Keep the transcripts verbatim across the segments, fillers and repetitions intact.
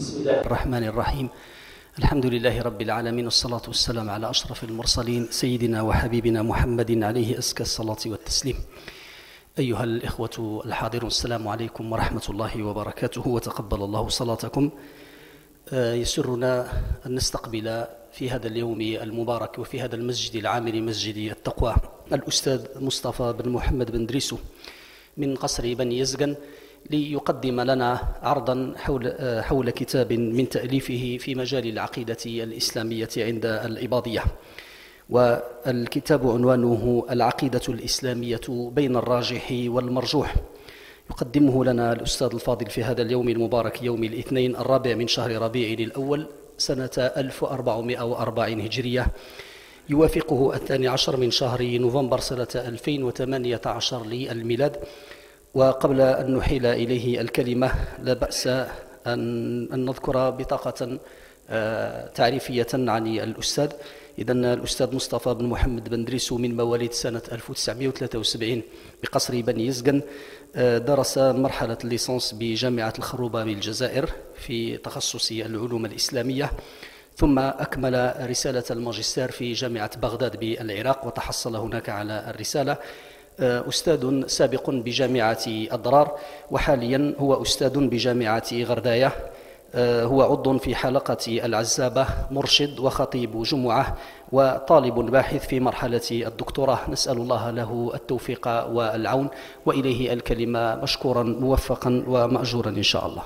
بسم الله الرحمن الرحيم. الحمد لله رب العالمين، والصلاة والسلام على أشرف المرسلين سيدنا وحبيبنا محمد عليه أزكى الصلاة والتسليم. أيها الإخوة الحاضرون، السلام عليكم ورحمة الله وبركاته، وتقبل الله صلاتكم. يسرنا أن نستقبل في هذا اليوم المبارك وفي هذا المسجد العامر مسجد التقوى الأستاذ مصطفى بن محمد بن دريسو من قصر بني يزغن ليقدم لنا عرضا حول حول كتاب من تأليفه في مجال العقيدة الإسلامية عند الإباضية. والكتاب عنوانه العقيدة الإسلامية بين الراجح والمرجوح. يقدمه لنا الأستاذ الفاضل في هذا اليوم المبارك، يوم الاثنين الرابع من شهر ربيع الأول سنة ألف وأربعمائة وأربعين هجرية، يوافقه الثاني عشر من شهر نوفمبر سنة ألفين وثمانية عشر للميلاد. وقبل أن نحيل إليه الكلمة لا بأس أن نذكر بطاقة تعريفية عن الأستاذ. إذن الأستاذ مصطفى بن محمد بن دريسو من مواليد سنة ألف وتسعمائة وثلاثة وسبعين بقصر بني يزغن، درس مرحلة الليسانس بجامعة الخروبة بالجزائر في تخصص العلوم الإسلامية، ثم أكمل رسالة الماجستير في جامعة بغداد بالعراق وتحصل هناك على الرسالة. أستاذ سابق بجامعة أضرار، وحاليا هو أستاذ بجامعة غرداية. هو عضو في حلقة العزابة، مرشد وخطيب جمعة، وطالب باحث في مرحلة الدكتوراه. نسأل الله له التوفيق والعون، وإليه الكلمة مشكورا موفقا ومأجورا إن شاء الله.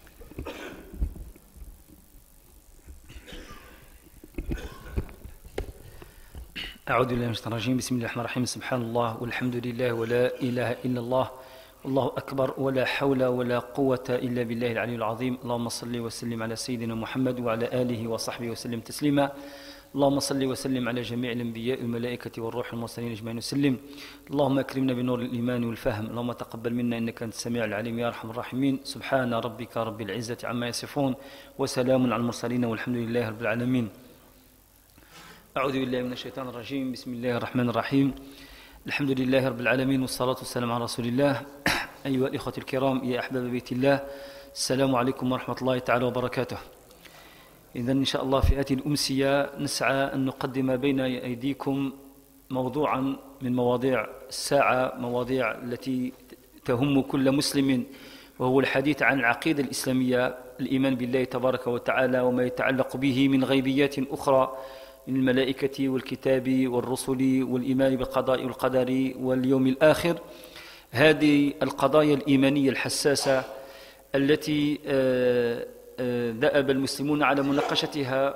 أعوذ بالله من الشيطان الرجيم. بسم الله الرحمن الرحيم. سبحان الله والحمد لله ولا إله إلا الله والله أكبر ولا حول ولا قوة إلا بالله العلي العظيم. اللهم صل وسلم على سيدنا محمد وعلى آله وصحبه وسلم تسليما. اللهم صل وسلم على جميع الأنبياء والملائكة والروح المرسلين أجمعين وسلم. اللهم أكرمنا بنور الإيمان والفهم. اللهم تقبل منا إنك أنت السميع العليم يا أرحم الراحمين. سبحان ربك رب العزة عما يصفون، وسلام على المرسلين، والحمد لله رب العالمين. أعوذ بالله من الشيطان الرجيم. بسم الله الرحمن الرحيم. الحمد لله رب العالمين، والصلاة والسلام على رسول الله. أيها الإخوة الكرام، يا أحباب بيت الله، السلام عليكم ورحمة الله تعالى وبركاته. إذن إن شاء الله في هذه الأمسية نسعى أن نقدم بين أيديكم موضوعا من مواضيع الساعة، مواضيع التي تهم كل مسلم، وهو الحديث عن العقيدة الإسلامية، الإيمان بالله تبارك وتعالى وما يتعلق به من غيبيات أخرى من الملائكة والكتاب والرسل والإيمان بالقضاء والقدر واليوم الآخر. هذه القضايا الإيمانية الحساسة التي دأب المسلمون على مناقشتها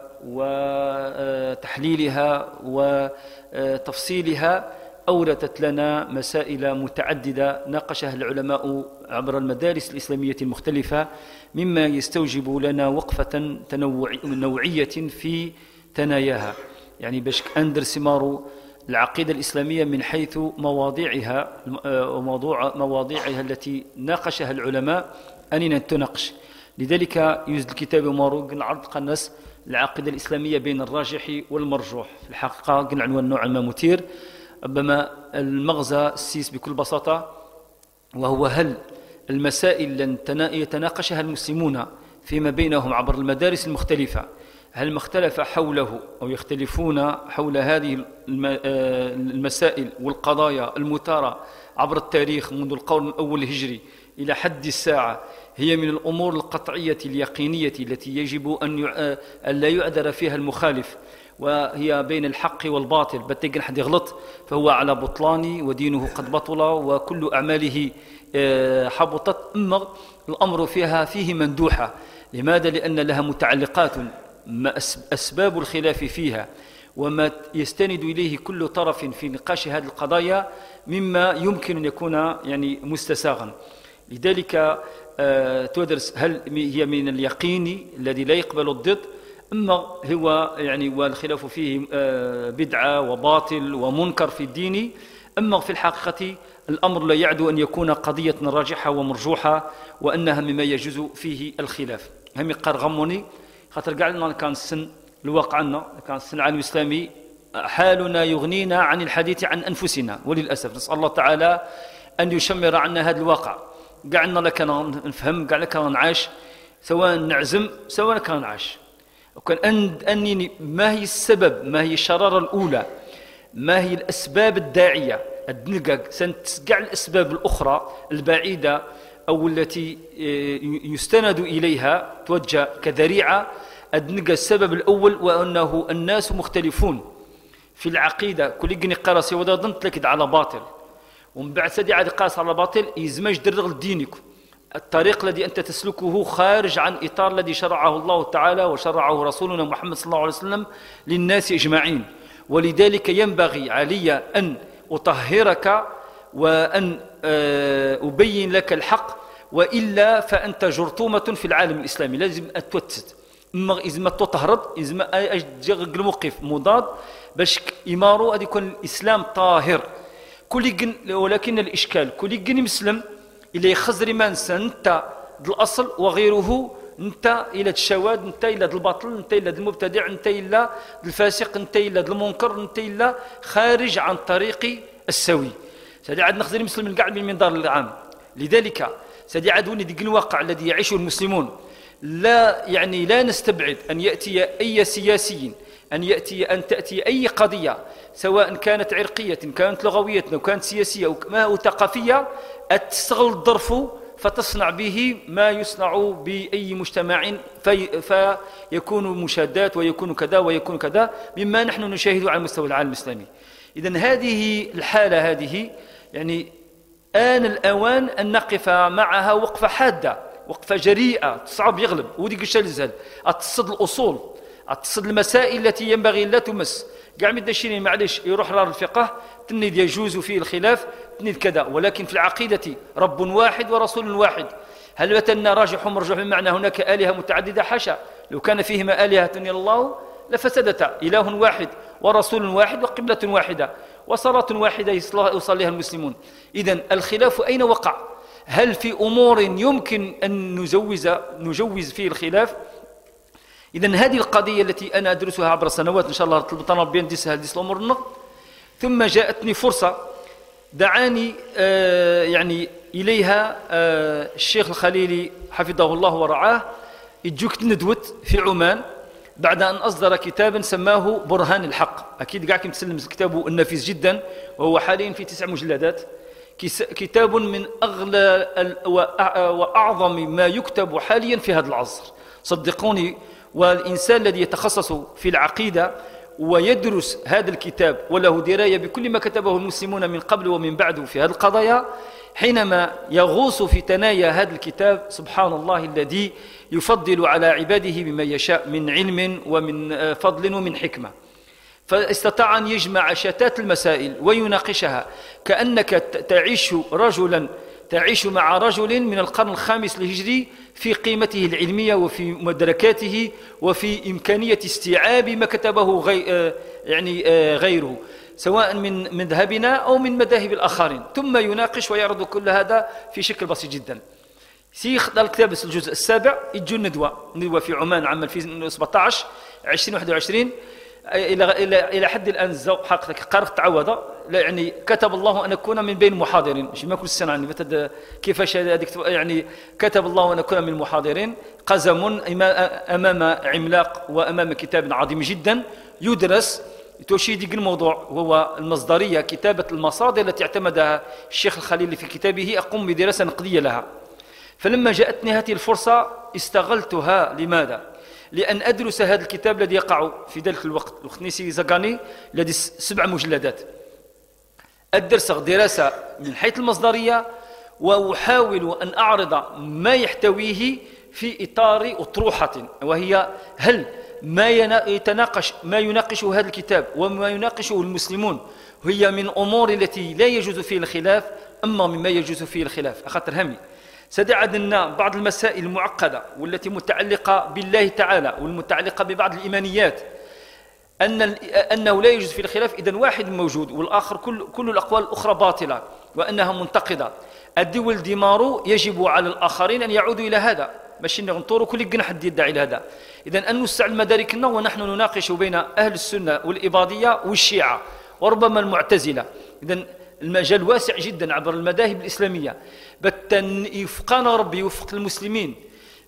وتحليلها وتفصيلها، أوردت لنا مسائل متعددة ناقشها العلماء عبر المدارس الإسلامية المختلفة، مما يستوجب لنا وقفة نوعية في تناياها، يعني باش أندرس مارو العقيدة الإسلامية من حيث مواضيعها وموضوع مواضيعها التي ناقشها العلماء أننا نتناقش. لذلك يوجد الكتاب مارو نعرض قناس العقيدة الإسلامية بين الراجح والمرجوح. في الحقيقة قلنا عنوان نوعا ما مثير، ربما المغزى السيس بكل بساطة، وهو هل المسائل التي يتناقشها المسلمون فيما بينهم عبر المدارس المختلفة، هل ما اختلف حوله أو يختلفون حول هذه المسائل والقضايا المثارة عبر التاريخ منذ القرن الأول الهجري إلى حد الساعة، هي من الأمور القطعية اليقينية التي يجب أن لا يعذر فيها المخالف، وهي بين الحق والباطل. بتجن حد يغلط فهو على بطلان ودينه قد بطل وكل أعماله حبطت. أما الأمر فيها فيه مندوحة. لماذا؟ لأن لها متعلقات، ما أسباب الخلاف فيها وما يستند إليه كل طرف في نقاش هذه القضايا مما يمكن أن يكون يعني مستساغا. لذلك آه تدرس هل هي من اليقين الذي لا يقبل الضد، أما هو يعني والخلاف فيه آه بدعة وباطل ومنكر في الدين، أما في الحقيقة الأمر لا يعدو أن يكون قضية راجحة ومرجوحة، وأنها مما يجوز فيه الخلاف. هم يقرغموني خاطر قاعد لنا كان السن الواقع عنا كان السن العالم الإسلامي حالنا يغنينا عن الحديث عن أنفسنا، وللأسف نسأل الله تعالى أن يشمر عنا هذا الواقع. قاعدنا لك نفهم، قاعد لك نعيش سواء نعزم سواء كان عاش. وكان أنني ما هي السبب، ما هي الشرارة الأولى، ما هي الأسباب الداعية الدنقة سنتسقع الأسباب الأخرى البعيدة أو التي يستند إليها توجه كذريعة. الدنقة السبب الأول وأنه الناس مختلفون في العقيدة، كل جني قراس ودا ضنت لك على باطل، ومن بعد سدي عاد قاس على باطل يزمج درغ دينك. الطريق الذي أنت تسلكه خارج عن إطار الذي شرعه الله تعالى وشرعه رسولنا محمد صلى الله عليه وسلم للناس إجمعين. ولذلك ينبغي علي أن أطهرك وأن أبين لك الحق، وإلا فأنت جرثومة في العالم الإسلامي. لازم أتوتت إما إذا ما تطهرت إذا ما أجل الموقف مضاد باش إمارو أن يكون الإسلام طاهر كل جن. ولكن الإشكال كل جن مسلم إلا يخزر مانسا أنت الأصل وغيره، أنت إلى الشواذ، أنت إلى الباطل، أنت إلى المبتدع، أنت إلى الفاسق، أنت إلى المنكر، أنت إلى خارج عن طريق السوي. سادي عاد نخزر مسلم القاعد بالمنظار العام. لذلك سادي عاد وني ديك الواقع الذي يعيشه المسلمون لا يعني لا نستبعد أن يأتي أي سياسي، أن يأتي أن تأتي أي قضية سواء كانت عرقية كانت لغوية أو كانت سياسية أو ما ثقافية، تستغل الظرف فتصنع به ما يصنع بأي مجتمع في فيكون مشادات ويكون كذا ويكون كذا مما نحن نشاهده على مستوى العالم الإسلامي. إذن هذه الحالة هذه يعني آن الأوان أن نقف معها وقفة حادة، وقفة جريئة تصعب يغلب وديك الشلزل أتصد الأصول، أتصد المسائل التي ينبغي لا تمس. قاع مدشيني معلش يروح رار الفقه تنيد يجوز فيه الخلاف تنيد كذا، ولكن في العقيدة رب واحد ورسول واحد. هل بتنا راجح مرجح بمعنى هناك آلهة متعددة؟ حاشا، لو كان فيهما آلهة إلا الله لفسدتا. إله واحد ورسول واحد وقبلة واحدة وصلاة واحدة يصليها المسلمون. إذن الخلاف أين وقع؟ هل في أمور يمكن أن نجوز نجوز فيه الخلاف؟ إذن هذه القضية التي أنا أدرسها عبر سنوات إن شاء الله طلبنا بين ديس هذه الأمور. ثم جاءتني فرصة دعاني آه يعني إليها آه الشيخ الخليلي حفظه الله ورعاه، يجوك ندوت في عمان بعد أن أصدر كتابا سماه برهان الحق. أكيد قاعد تسلم كتابه النفيس جدا، وهو حاليا في تسع مجلدات، كتاب من أغلى وأعظم ما يكتب حاليا في هذا العصر صدقوني. والإنسان الذي يتخصص في العقيدة ويدرس هذا الكتاب وله دراية بكل ما كتبه المسلمون من قبل ومن بعد في هذه القضايا، حينما يغوص في تنايا هذا الكتاب سبحان الله الذي يفضل على عباده بما يشاء من علم ومن فضل ومن حكمة. فاستطاع أن يجمع شتات المسائل ويناقشها كأنك تعيش رجلا تعيش مع رجل من القرن الخامس الهجري في قيمته العلمية وفي مدركاته وفي إمكانية استيعاب ما كتبه غي يعني غيره سواء من مذهبنا أو من مذاهب الآخرين، ثم يناقش ويعرض كل هذا في شكل بسيط جدا. سيخ الكتاب الجزء السابع يجو الندوة ندوة في عمان عام ألفين وسبعة عشر عشرين واحد وعشرين إلى إلى إلى حد الآن الزوق حقك قرأت تعوض يعني كتب الله أن أكون من بين المحاضرين. مش ما كل سنة يعني بتد كيفاش هذيك يعني كتب الله أن أكون من المحاضرين. قزم أمام عملاق وأمام كتاب عظيم جدا يدرس تشيد الموضوع وهو المصدرية، كتابة المصادر التي اعتمدها الشيخ الخليلي في كتابه. أقوم بدراسة نقدية لها. فلما جاءتني هذه الفرصة استغلتها. لماذا؟ لأن أدرس هذا الكتاب الذي يقع في ذلك الوقت الخنيسي زقاني الذي سبع مجلدات. أدرس دراسة من حيث المصدرية وأحاول أن أعرض ما يحتويه في إطار أطروحة، وهي هل ما يتناقش ما يناقشه هذا الكتاب وما يناقشه المسلمون هي من أمور التي لا يجوز فيه الخلاف أما مما يجوز فيه الخلاف. أخطر همي سدعد لنا بعض المسائل المعقدة والتي متعلقة بالله تعالى والمتعلقة ببعض الإيمانيات أن أنه لا يجوز في الخلاف. إذن واحد موجود والآخر كل كل الأقوال الأخرى باطلة وأنها منتقدة. الدول ديمارو يجب على الآخرين أن يعودوا إلى هذا، ماشي نغنطوروا كل جناح يدعي لهذا. إذن أن نوسع المداركنا ونحن نناقش بين أهل السنة والإباضية والشيعة وربما المعتزلة. إذن المجال واسع جدا عبر المذاهب الإسلامية. بتن يفقنا ربي يوفق المسلمين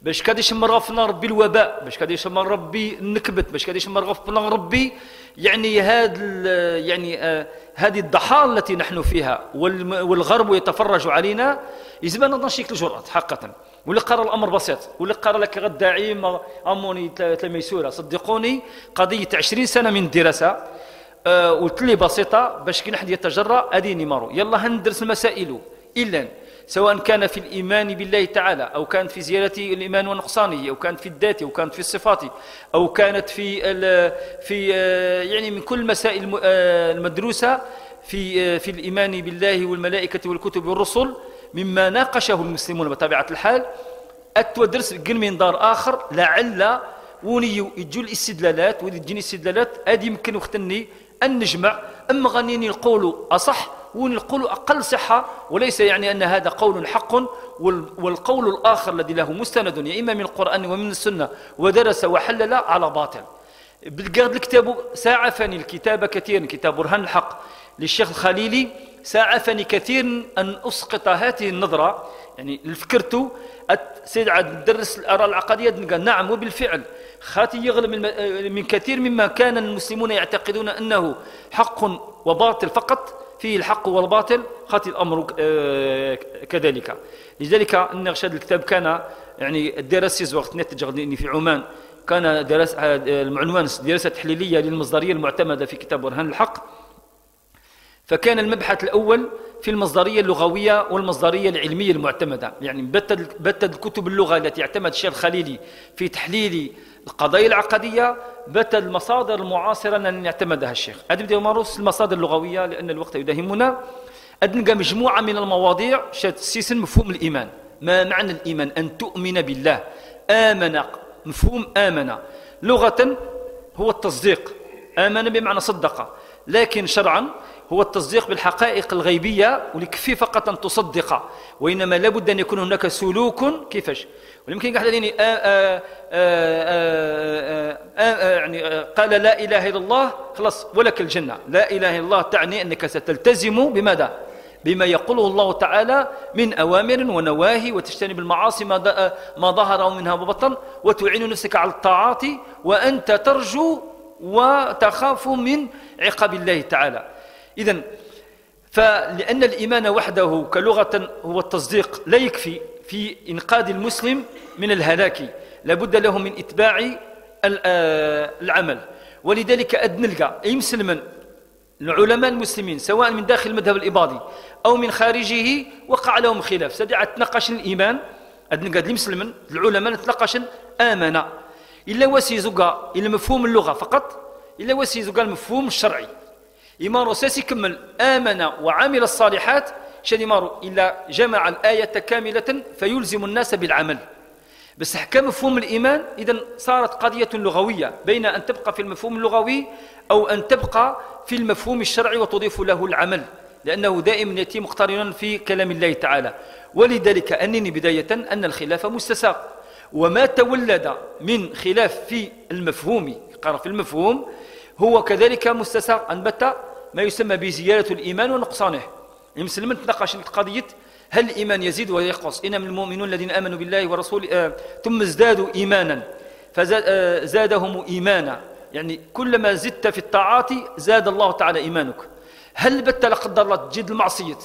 باش كاد يشمر في نار ربي الوباء، باش كاد يشمر ربي النكبت، باش كاد يشمر في نار ربي يعني هاد يعني آه هذه الضحايا التي نحن فيها والغرب يتفرج علينا، يزبان نضن شيك الجرأة حقا. واللي قرا الامر بسيط، واللي قرا لك غدا اموني تلميسوره، صدقوني قضيه عشرين سنه من الدراسه أه قلت لي بسيطه باش كي حد يتجرأ اديني مارو يلا هندرس المسائل الا سواء كان في الايمان بالله تعالى او كانت في زياده الايمان ونقصانه او كانت في الذات او كانت في الصفات او كانت في في يعني من كل المسائل المدروسه في في الايمان بالله والملائكه والكتب والرسل مما ناقشه المسلمون بطبيعه الحال. اتو درس قل من دار اخر لعل وني يجوا الاستدلالات وتجيني استدلالات هذه يمكن وقتني ان نجمع اما غنيني نقولوا اصح ونقولوا اقل صحه، وليس يعني ان هذا قول حق والقول الاخر الذي له مستند يا اما من القران ومن السنه ودرس وحلل على باطل. بالقرد الكتاب ساعفني الكتاب كثيرا، كتاب برهان الحق للشيخ الخليلي ساعفني كثير ان اسقط هذه النظره. يعني فكرت سيد عاد ندرس الاراء العقديه قال نعم وبالفعل خاتي يغلب من كثير مما كان المسلمون يعتقدون انه حق وباطل فقط، فيه الحق والباطل خاتي الامر كذلك. لذلك ان هذا الكتاب كان يعني الدراسيز وقت نتجغني في عمان كان درس العنوان دراسه تحليليه للمصدريه المعتمده في كتاب برهان الحق. فكان المبحث الأول في المصدرية اللغوية والمصدرية العلمية المعتمدة، يعني بتد كتب اللغة التي اعتمد الشيخ الخليلي في تحليل القضايا العقدية، بتد المصادر المعاصرة أن يعتمدها الشيخ. هذا بدي أمارس المصادر اللغوية لأن الوقت يداهمنا. أدنقى مجموعة من المواضيع سيس مفهوم الإيمان. ما معنى الإيمان؟ أن تؤمن بالله. آمن، مفهوم آمن لغة هو التصديق، آمن بمعنى صدق، لكن شرعا هو التصديق بالحقائق الغيبية ولكفي فقط أن تصدق، وإنما لابد أن يكون هناك سلوك كيفاش. ويمكن قاعد يعني يعني قال لا إله إلا الله خلاص ولك الجنة. لا إله إلا الله تعني أنك ستلتزم بماذا؟ بما يقوله الله تعالى من أوامر ونواهي، وتجتنب المعاصي ما ظهر منها وبطن، وتعين نفسك على الطاعات وأنت ترجو وتخاف من عقاب الله تعالى. إذن فلأن الإيمان وحده كلغة هو التصديق لا يكفي في إنقاذ المسلم من الهلاك، لابد له من إتباع العمل. ولذلك أدنلقى أي مسلما العلماء المسلمين سواء من داخل المذهب الإباضي أو من خارجه وقع لهم خلاف سدع تناقش الإيمان. أدنلقى المسلما العلماء تناقش آمن إلا وسيزقى إلى مفهوم اللغة فقط، إلا وسيزقى المفهوم الشرعي. إمارو ساسي كمل آمن وعمل الصالحات شد إمارو إلا جمع الآية كاملة فيلزم الناس بالعمل. بس حكم مفهوم الإيمان إذن صارت قضية لغوية بين أن تبقى في المفهوم اللغوي أو أن تبقى في المفهوم الشرعي وتضيف له العمل، لأنه دائما يأتي مقترنا في كلام الله تعالى. ولذلك أنني بداية أن الخلاف مستساغ، وما تولد من خلاف في المفهوم قرأ في المفهوم هو كذلك مستساغ. أنبت ما يسمى بزيادة الإيمان ونقصانه. المسلمين تناقش قضية هل الإيمان يزيد وينقص؟ إنما المؤمنون الذين آمنوا بالله ورسوله آه ثم ازدادوا إيمانا فزادهم آه إيمانا، يعني كلما زدت في الطاعات زاد الله تعالى إيمانك. هل بت لا قدر الله تجد المعصية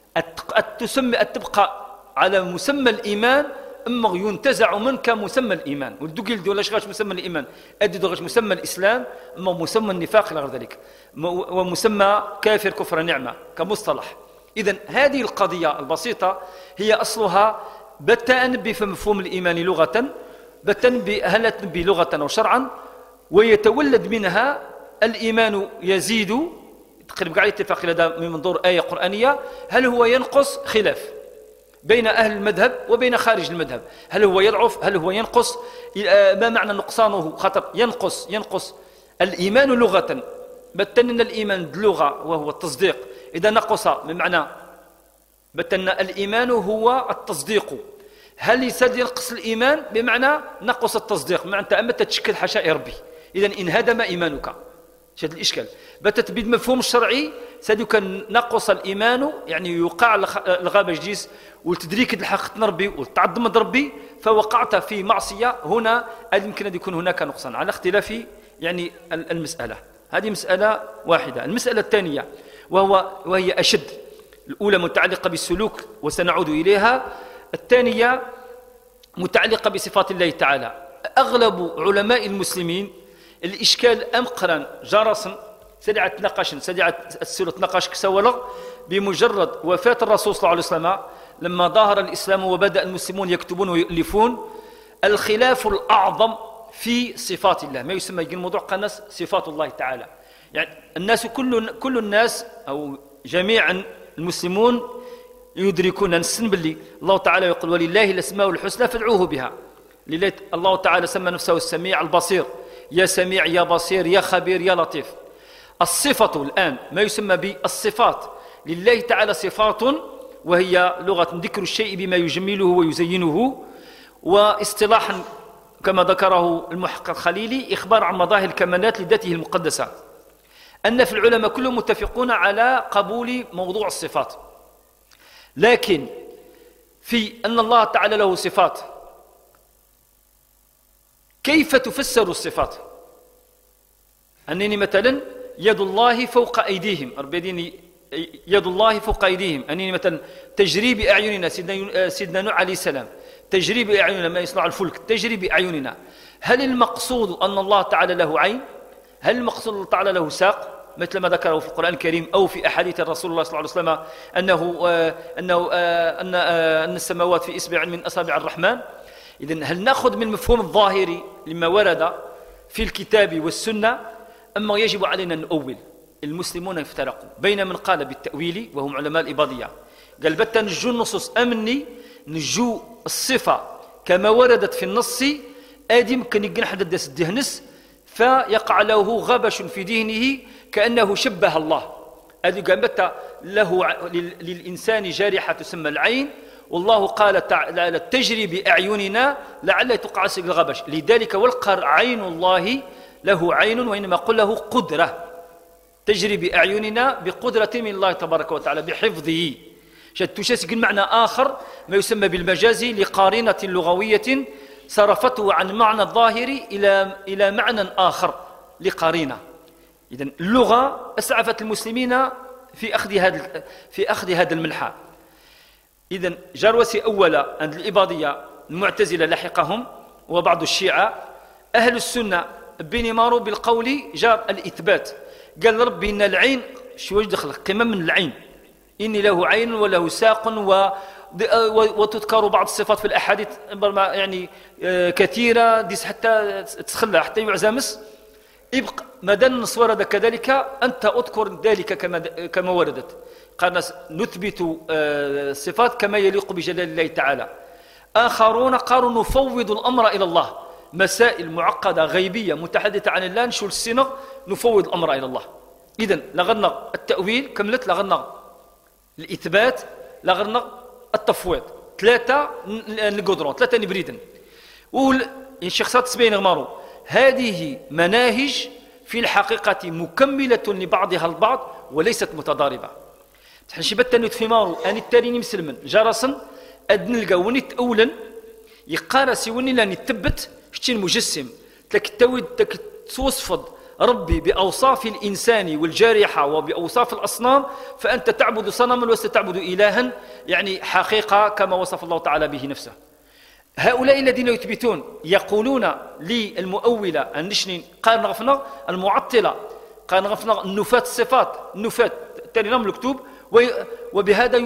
تسمى تبقى على مسمى الإيمان أما ينتزع منك مسمى الإيمان؟ والدقيل دي ولا شغاش مسمى الإيمان أدي دوغاش مسمى الإسلام أما مسمى النفاق إلى غير ذلك، ومسمى كافر كفر نعمة كمصطلح. إذن هذه القضية البسيطة هي أصلها بتنبي في مفهوم الإيمان لغة، بتنبي هل تنبي لغة أو شرعا، ويتولد منها الإيمان يزيد تقريبا على اتفاق لدى من منظور آية قرآنية. هل هو ينقص؟ خلاف بين أهل المذهب وبين خارج المذهب. هل هو يضعف؟ هل هو ينقص؟ ما معنى نقصانه؟ خطر ينقص ينقص الإيمان لغة بتن الإيمان باللغة وهو التصديق. إذا نقص بمعنى بتن الإيمان هو التصديق. هل يسد ينقص الإيمان بمعنى نقص التصديق بمعنى أنت أما تشكل حشاء ربي، إذن انهدم إيمانك. شد الإشكال بتت بالمفهوم الشرعي سادك نقص الإيمان، يعني يوقع الغابة جديس والتدريك الحق ربي والتعظم ربي فوقعت في معصية، هنا يمكن أن يكون هناك نقصان على اختلاف يعني المسألة. هذه مسألة واحدة. المسألة الثانية وهو وهي أشد، الأولى متعلقة بالسلوك وسنعود إليها، الثانية متعلقة بصفات الله تعالى. أغلب علماء المسلمين الإشكال أمقرا جرسا سريعة نقاش سريعة السورة نقاش كسولغ بمجرد وفاة الرسول صلى الله عليه وسلم لما ظهر الإسلام وبدأ المسلمون يكتبون ويؤلفون. الخلاف الأعظم في صفات الله، ما يسمى الموضوع قناس صفات الله تعالى. يعني الناس كل كل الناس أو جميعا المسلمون يدركون نسن باللي الله تعالى يقول ولله الأسماء الحسنى فادعوه بها. لله الله تعالى سمى نفسه السميع البصير، يا سميع يا بصير يا خبير يا لطيف. الصفة الآن ما يسمى بالصفات، لله تعالى صفات وهي لغة ذكر الشيء بما يجمله ويزينه، واصطلاحا كما ذكره المحقق الخليلي إخبار عن مظاهر الكمالات لذاته المقدسة. أن في العلماء كلهم متفقون على قبول موضوع الصفات، لكن في أن الله تعالى له صفات، كيف تفسر الصفات؟ أنني مثلا يد الله فوق أيديهم، يد الله فوق أيديهم، أنني مثلا تجري بأعيننا، سيدنا, سيدنا نوح عليه السلام تجري بأعيننا ما يصنع الفلك تجري بأعيننا. هل المقصود أن الله تعالى له عين؟ هل المقصود الله تعالى له ساق مثل ما ذكره في القرآن الكريم أو في أحاديث الرسول الله صلى الله عليه وسلم أنه, آه أنه آه أن, آه أن السماوات في إصبع من أصابع الرحمن؟ إذن هل نأخذ من مفهوم الظاهري لما ورد في الكتاب والسنة، أما يجب علينا أن نؤول؟ المسلمون افترقوا بين من قال بالتأويل وهم علماء الإباضية، قال بتا نجو النصوص أمني نجو الصفة كما وردت في النص آدي ممكن يقنح دس الدهنس فيقع له غبش في ذهنه كأنه شبه الله. هذه قال بتا له للإنسان جارحة تسمى العين، والله قال تعالى تجري بأعيننا لعل تقع الغبش، لذلك والقر عين الله له عين، وإنما قل له قدرة تجري بأعيننا بقدرة من الله تبارك وتعالى بحفظه. شتوشس معنى آخر ما يسمى بالمجازي لقارنة لغوية صرفته عن معنى الظاهر إلى إلى معنى آخر لقارنة. إذن اللغة أسعفت المسلمين في أخذ هذا في أخذ هذا المنحى. إذن جروسي أولا عند الإباضية المعتزلة لاحقهم وبعض الشيعة. أهل السنة بنماروا بالقول جار الإثبات، قال ربي إن العين شو دخل قمة من العين، إني له عين وله ساق و وتذكر بعض الصفات في الأحاديث يعني كثيرة ديس حتى تسخلها حتى يعزمس. ابق مدى النص ورد كذلك أنت أذكر ذلك كما كما وردت. قال نثبت الصفات كما يليق بجلال الله تعالى. آخرون قالوا نفوض الأمر إلى الله، مسائل معقدة غيبية متحدثة عن الله نشول السنة نفوض الأمر إلى الله. إذن لغرنا التأويل كملت، لغرنا الإثبات، لغرنا التفويض، ثلاثة نقدرون ثلاثة نبريدن. والشخصات سبين غمارو هذه مناهج في الحقيقة مكملة لبعضها البعض وليست متضاربة. تحنشبت نتفمارو أن التالي مسلما جرسا أدن القوني أولا يقارسي وني لان يتبت شتين مجسم تك التويد تك توصفد ربي بأوصاف الإنسان والجارحة وبأوصاف الأصنام، فأنت تعبد صنما ولست تعبد إلها يعني حقيقة كما وصف الله تعالى به نفسه. هؤلاء الذين يثبتون يقولون للمؤولة النشنين قال نغفنا المعطلة قال نغفنا النفاة الصفات النفاة التالي نام الكتب، وبهذا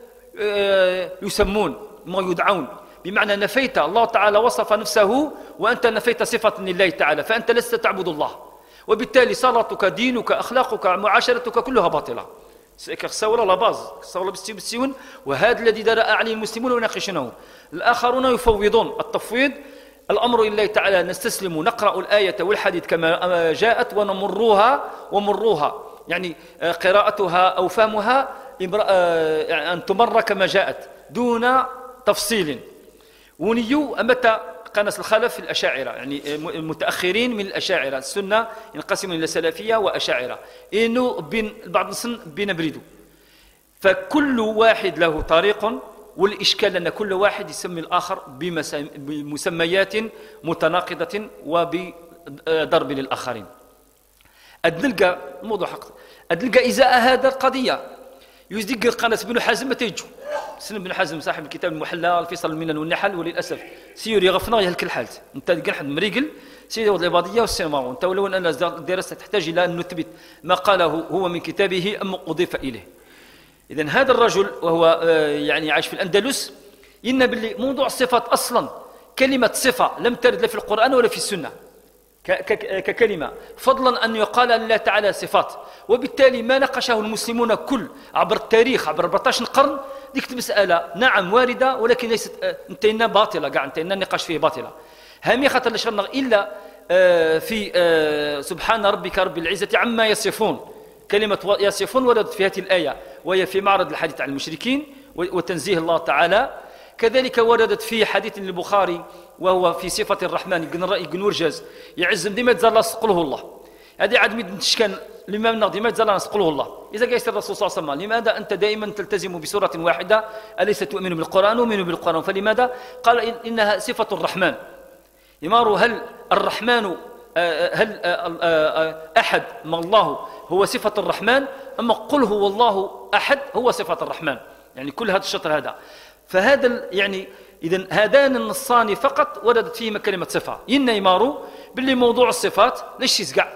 يسمون ما يدعون، بمعنى نفيت الله تعالى وصف نفسه وأنت نفيت صفة لله تعالى، فأنت لست تعبد الله، وبالتالي صلاتك دينك أخلاقك معاشرتك كلها باطلة. سورة لا باز سورة بالسيون، وهذا الذي درأ عليه المسلمون ويناقشونه. الآخرون يفوضون التفويض الأمر لله تعالى، نستسلم نقرأ الآية والحديث كما جاءت ونمروها ومروها يعني قراءتها أو فهمها أن تمر كما جاءت دون تفصيل. ونيو أمتى قناس الخلف في الأشاعرة يعني المتأخرين من الأشاعرة، السنة ينقسم إلى سلفية وأشاعرة، إنه بين بعض السن بين بريدو، فكل واحد له طريق والإشكال أن كل واحد يسمي الآخر بمسميات متناقضة وبضرب للآخرين. أدنلقى الموضوع حق أدنلقى إزاء هذا القضية يزدق قناة بن حزم تيجو سلم بن حزم صاحب الكتاب المحلى الفيصل المنن والنحل، وللأسف سيوري غفنا يهلك الحال أنت قاعد مريقل سيدي والعبادية والسينما. أنت ولو أن الدراسة تحتاج إلى أن نثبت ما قاله هو من كتابه أم أضيف إليه. إذن هذا الرجل وهو يعني عايش في الأندلس إن باللي موضوع الصفات أصلا كلمة صفة لم ترد لا في القرآن ولا في السنة ككلمة، فضلا أن يقال لله تعالى صفات. وبالتالي ما ناقشه المسلمون كل عبر التاريخ عبر أربعة عشر قرن ديك المسألة نعم واردة ولكن ليست انتهينا باطلة، قاع انتهينا النقاش فيه باطلة. هامي خاطر لا شرنا إلا في سبحان ربك رب العزة عما يصفون، كلمة يصفون وردت في هذه الآية وهي في معرض الحديث عن المشركين وتنزيه الله تعالى. كذلك وردت في حديث البخاري وهو في صفة الرحمن يقن ورجاز يعزم ديما تزال سقله الله. هذه عاد ميد تشكن الإمام النقدي ما تزال سقله الله. إذا قيس الرسول صلى الله عليه وسلم لماذا أنت دائما تلتزم بسورة واحدة أليس تؤمن بالقرآن؟ ومن بالقرآن، فلماذا؟ قال إنها صفة الرحمن. يمار هل الرحمن هل أحد ما الله هو صفة الرحمن، أما قل هو الله أحد هو صفة الرحمن، يعني كل هذا الشطر هذا. فهذا يعني إذن هذان النصان فقط وردت فيهما كلمة صفة. إن يمارو باللي موضوع الصفات ليش يسقع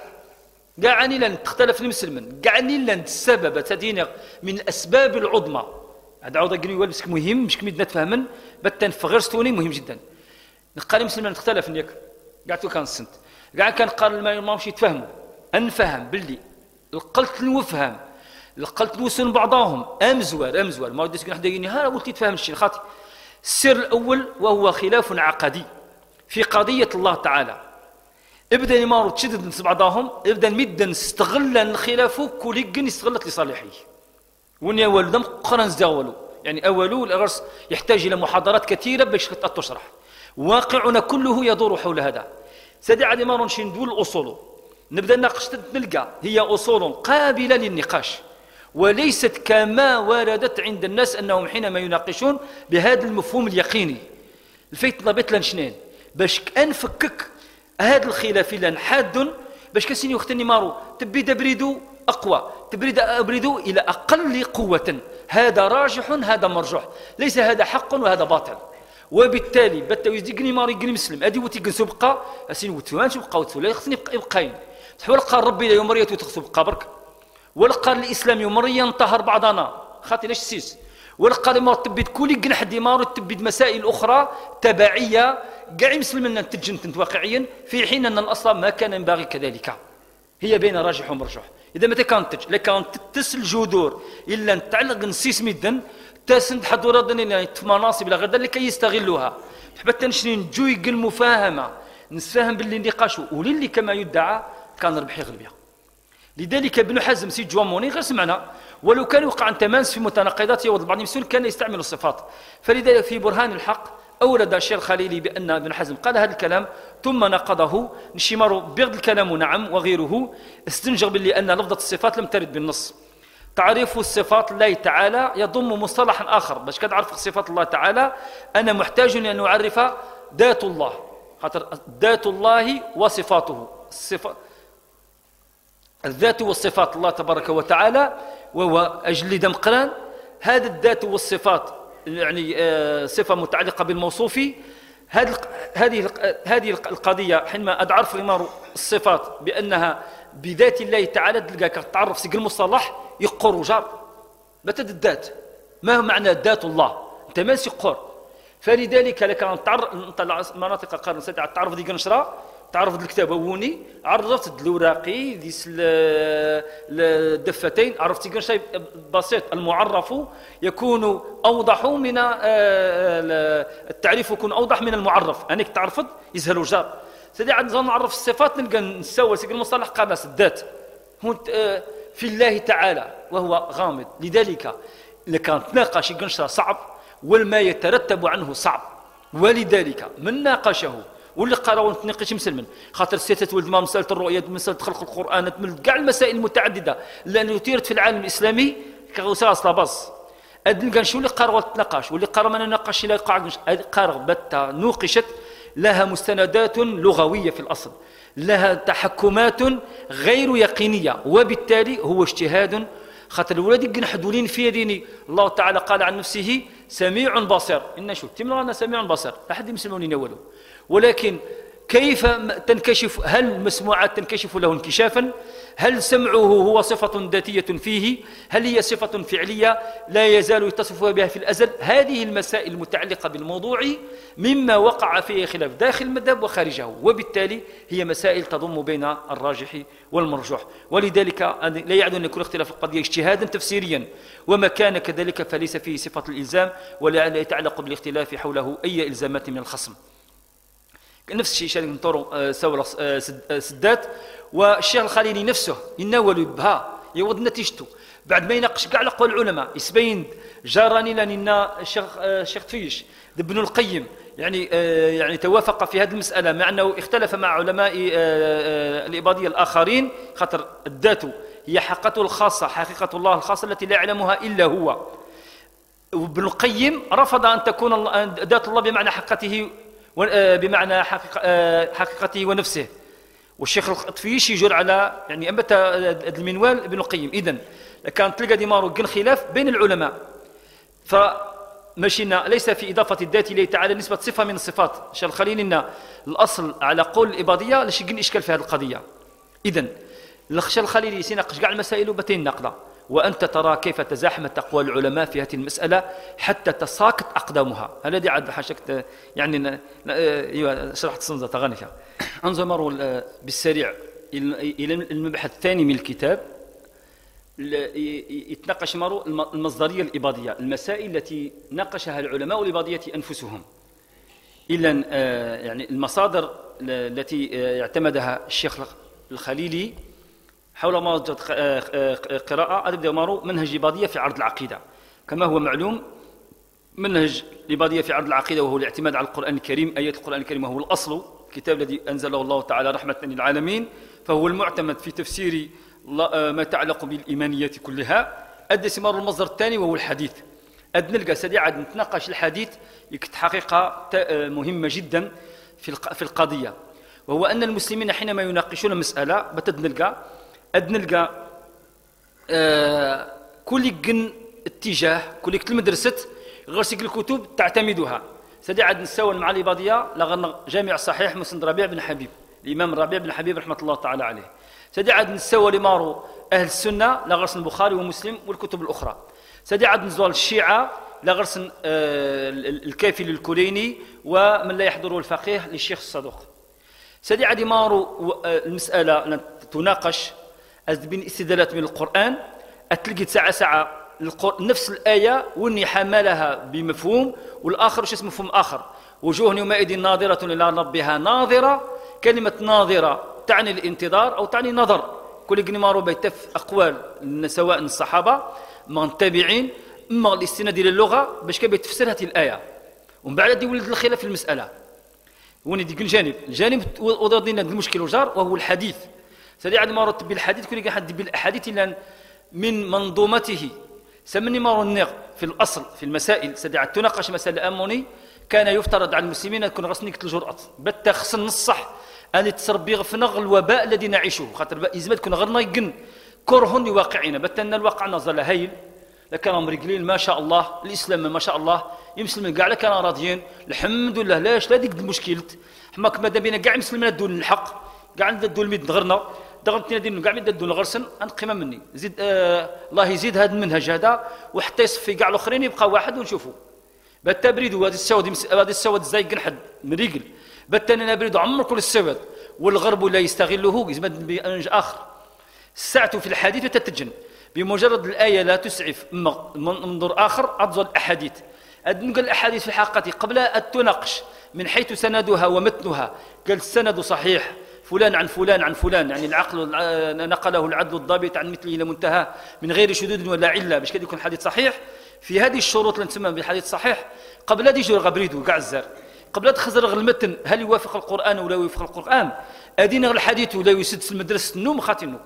قاعني لن تختلف المسلمين قاعني لن السبب تدين من الأسباب العظمى. هذا عوض قالوا يلبسك مهم مش كميد نتفهمن بتن فغرستوني مهم جدا. نقال المسلمين تختلف نيك قاعدتو كان السنت قاعد كان قال ما ماهوش يتفهموا انفهم باللي القلت نوفهم القلت نوصل بعضهم امزور امزور ما وديت حدا يقول ها قلت يتفهم الشيء خاطي. السر الاول وهو خلاف عقدي في قضيه الله تعالى. ابدا يمارو تشدد نص بعضهم ابدا مدا نستغل الخلاف كل جن استغلت لصالحه ونيا والدم قرن زاولوا يعني اولو الارس يحتاج الى محاضرات كثيره باش تشرح. واقعنا كله يدور حول هذا. سادي عاد ما نمشي ندول الاصول نبدا نناقش نلقى هي اصول قابله للنقاش وليست كما وردت عند الناس انهم حينما يناقشون بهذا المفهوم اليقيني. الفيت ضبط لنا شنين باش انفكك هذا الخلاف لان حاد باش كسيني وقتني مارو تبي تبريدو اقوى تبريد ابريدو الى اقل قوه. هذا راجح هذا مرجوح ليس هذا حق وهذا باطل. وبالتالي بتا يديقني ماري قني مسلم هذه وتيقن سبقه اسين وتوان سبقه وتو لا خصني يبقاين تحول قال ربي لا يوم ريت وتخسب قبرك ولا قال الاسلام يوم ري ينطهر بعضنا خاطي لاش سيس ولا قال ما تبيد كل جنح ديمار تبيد مسائل اخرى تبعيه كاع مسلمنا تجنت واقعيا في حين ان الاصل ما كان ينبغي كذلك. هي بين راجح ومرجوح. اذا متى كانت تج لكان تسل جذور الا نتعلق نسيس مدا تاسند حضور ضنين في مناصب الى غدا لكي يستغلوها. حبت نشري نجوي المفاهمه نتفاهم باللي نقاشوا وللي كما يدعى كان ربح يغلبها. لذلك ابن حزم سي جواموني غير سمعنا ولو كان يوقع تماس في متناقضات يوض بعض المسؤول كان يستعمل الصفات. فلذلك في برهان الحق أورد الشيخ الخليلي بأن ابن حزم قال هذا الكلام ثم نقضه نشيمر بغض الكلام نعم وغيره استنجر باللي أن لفظة الصفات لم ترد بالنص. تعريف الصفات الله تعالى يضم مصطلحا آخر باش كتعرف صفات الله تعالى أنا محتاج أن أعرف ذات الله خاطر ذات الله وصفاته الصفات الذات والصفات الله تبارك وتعالى وهو أجل دم قران. هذا الذات والصفات يعني صفة متعلقة بالموصوف. هذه هذه هذه القضية حينما أدعرف إمار الصفات بأنها بذات الله تعالى تلقاك تعرف سيق المصطلح يقر وجار بتد الذات ما هو معنى ذات الله أنت ما يقر. فلذلك لك أن تعرف مناطق قرن ساتع تعرف ذيك نشرة تعرف الكتاب وني عرفت الأوراقي ديس الدفتين عرفت كل شيء بسيط. المعرف يكون أوضح من التعريف يكون أوضح من المعرف أنك تعرفت يسهل وجار. سيدي عاد نعرف الصفات نلقى نسوي سيق المصطلح قابس الذات هو في الله تعالى وهو غامض. لذلك لكان تناقش يقنشر صعب والما يترتب عنه صعب. ولذلك من ناقشه واللي قراو نتناقش مسلمين خاطر سيتت ولد ما مساله الرؤيه مساله خلق القران من كاع المسائل المتعدده لانه يثيرت في العالم الاسلامي كغوساس لاباس أدن شو اللي قارغ تناقش واللي قارغ ما نناقش لا قارغ بتا نوقشت لها مستندات لغوية في الأصل، لها تحكمات غير يقينية، وبالتالي هو اجتهاد. خاطر الولاد ينحدولين في ديني الله تعالى قال عن نفسه سميع بصير، إن شو تمنى أنا سميع بصير لا حد يسمعوني أوله، ولكن كيف تنكشف؟ هل المسموعات تنكشف له انكشافا؟ هل سمعه هو صفة ذاتية فيه؟ هل هي صفة فعلية لا يزال يتصف بها في الأزل؟ هذه المسائل المتعلقة بالموضوع مما وقع فيه خلاف داخل المذهب وخارجه، وبالتالي هي مسائل تضم بين الراجح والمرجوح. ولذلك لا يعني أن يكون اختلاف القضية اجتهادا تفسيريا، وما كان كذلك فليس فيه صفة الإلزام ولا يتعلق بالاختلاف حوله أي إلزامات من الخصم. نفس الشيء شارك نطور سوى سدات، والشيخ الخليلي نفسه يناول بها يوض نتيجته بعد ما يناقش كاع اقوال العلماء يسبين جاراني لان الشيخ الشيخ تفيش ابن القيم يعني يعني توافق في هذه المساله، مع انه اختلف مع علماء الاباضيه الاخرين، خاطر الذات هي حقيقته الخاصه، حقيقه الله الخاصه التي لا يعلمها الا هو. وابن القيم رفض ان تكون ذات الله بمعنى حقيقته بمعنى حقيقته ونفسه، والشيخ الطفيش يجر على يعني أنبت المنوال ابن القيم. إذن كان تلقى ديمارو كن خلاف بين العلماء، فمشينا ليس في إضافة الذات إليه تعالى نسبة صفة من الصفات. الشيخ الخليل إن الأصل على قول الإباضية لاش يكون إشكال في هذه القضية. إذن الشيخ الخليل يسيناقش كاع المسائل وبتين نقضة، وأنت ترى كيف تزاحمت أقوال العلماء في هذه المسألة حتى تساقط أقدامها. هذا عاد حاشك يعني ايوه شرحت الصنزة تغنيها. انظر مروا بالسريع إلى المبحث الثاني من الكتاب، يتناقش مروا المصدرية الإباضية، المسائل التي ناقشها العلماء الإباضية أنفسهم. إلا يعني المصادر التي اعتمدها الشيخ الخليلي حول موضوع قراءة أدب دمارو منهج الإباضية في عرض العقيدة. كما هو معلوم منهج الإباضية في عرض العقيدة وهو الاعتماد على القرآن الكريم، آيات القرآن الكريم وهو الأصل، الكتاب الذي أنزله الله تعالى رحمة للعالمين، فهو المعتمد في تفسير ما يتعلق بالإيمانيات كلها. أدى سمار المصدر الثاني وهو الحديث. أد نلقى سدي عاد نتناقش الحديث يكت حقيقة مهمة جدا في القضية، وهو أن المسلمين حينما يناقشون مسألة بتد نلقى أد نلقى آه كل جن اتجاه كل كل مدرسة غرسك الكتب تعتمدها. سدي عاد نساول مع الإباضية لغن جامع صحيح مسند ربيع بن حبيب، الإمام ربيع بن حبيب رحمة الله تعالى عليه. سدي عاد نساول لمارو أهل السنة لغرس البخاري ومسلم والكتب الأخرى. سدي عاد نزول الشيعة لغرس آه الكافي للكليني ومن لا يحضره الفقيه للشيخ الصدوق. سدي عاد مارو المسألة تناقش بين استدلالات من القرآن، أتلقي ساعة ساعة نفس الآية وإني حملها بمفهوم والآخر وش اسمه مفهوم آخر. وجوه يومئذ ناظرة إلى ربها ناظرة، كلمة ناظرة تعني الانتظار أو تعني نظر. كل جنمارو بيتف أقوال سواء الصحابة من التابعين إما الاستناد إلى اللغة باش كيف بيتفسر هذه الآية، ومن بعد يولد الخلاف في المسألة. وين يديك الجانب الجانب وضعنا المشكل وجار وهو الحديث. سدي عاد ما رتب بالحديث كل حد بالاحاديث الا من منظومته سمني مارو النغ في الاصل في المسائل. سدي عاد تناقش مسألة اموني كان يفترض على المسلمين ان يكون غسنيك الجرأة بتا خص نصح ان تسربي غفنغ الوباء الذي نعيشه، خاطر يزمد كون غرنا يقن كره لواقعنا بتنا الواقع نزل هايل لكن امر قليل ما شاء الله الاسلام ما شاء الله يمسلمين كاع كان راضيين الحمد لله. لاش لا ديك المشكل حماك ماذا بينا كاع مسلمين دون الحق كاع ندو الميد غرنا دغنتنا دين كاع ميد دون الغرسن انقيمه مني زيد آه الله يزيد هذا المنهج هذا وحتى يصفي كاع الاخرين يبقى واحد ونشوفوا بتا بريد وهذا السواد هذا السواد زي قنحد مريقل بتا انا بريد عمر كل السواد والغرب لا يستغله يزمد بانج اخر. الساعه في الحديث تتجن بمجرد الآية لا تسعف منظر آخر أفضل الأحاديث. نقول الأحاديث في الحقيقة قبل أن تناقش من حيث سندها ومتنها قال السند صحيح فلان عن فلان عن فلان، يعني العقل نقله العدل الضابط عن مثله إلى منتهى من غير شذوذ ولا علة باش كده يكون حديث صحيح. في هذه الشروط اللي نسمى بالحديث صحيح قبل لا يجي غبريدو كاع الزر قبل تخزر المتن هل يوافق القرآن ولا يوافق القرآن أدينا الحديث ولا يسد في المدرسة النوم خاطينه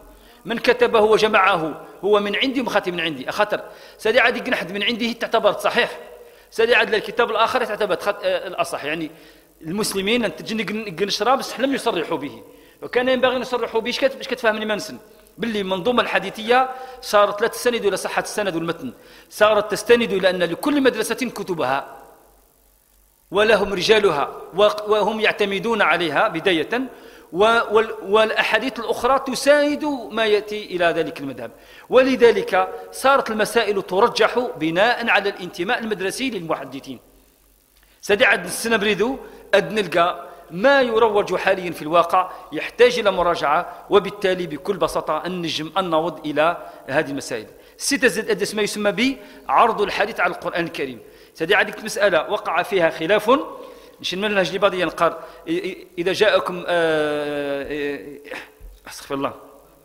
من كتبه وجمعه هو من عندي ومخاتي من عندي أخطر سادي عادي قنحد من عنده تعتبر صحيح سادي عاد الكتاب الآخر تعتبر الأصح يعني المسلمين أن تجني قنشرا بس لم يصرحوا به وكان ينبغي أن يصرحوا به. باش كتفهمني ما نسن باللي المنظومة الحديثية صارت لا تستند إلى صحة السند والمتن، صارت تستند إلى أن لكل مدرسة كتبها ولهم رجالها وهم يعتمدون عليها بداية، والأحاديث الأخرى تساند ما يأتي إلى ذلك المذهب. ولذلك صارت المسائل ترجح بناء على الانتماء المدرسي للمحدثين. سدي عد السنبريدو أد نلقى ما يروج حاليا في الواقع يحتاج إلى مراجعة، وبالتالي بكل بساطة النجم النوض إلى هذه المسائل. ستة أدس ما يسمى بعرض الحديث على القرآن الكريم. سدي عندك مسألة وقع فيها خلاف نشن من الهجلي بعض ينقر إذا جاءكم أستغفر الله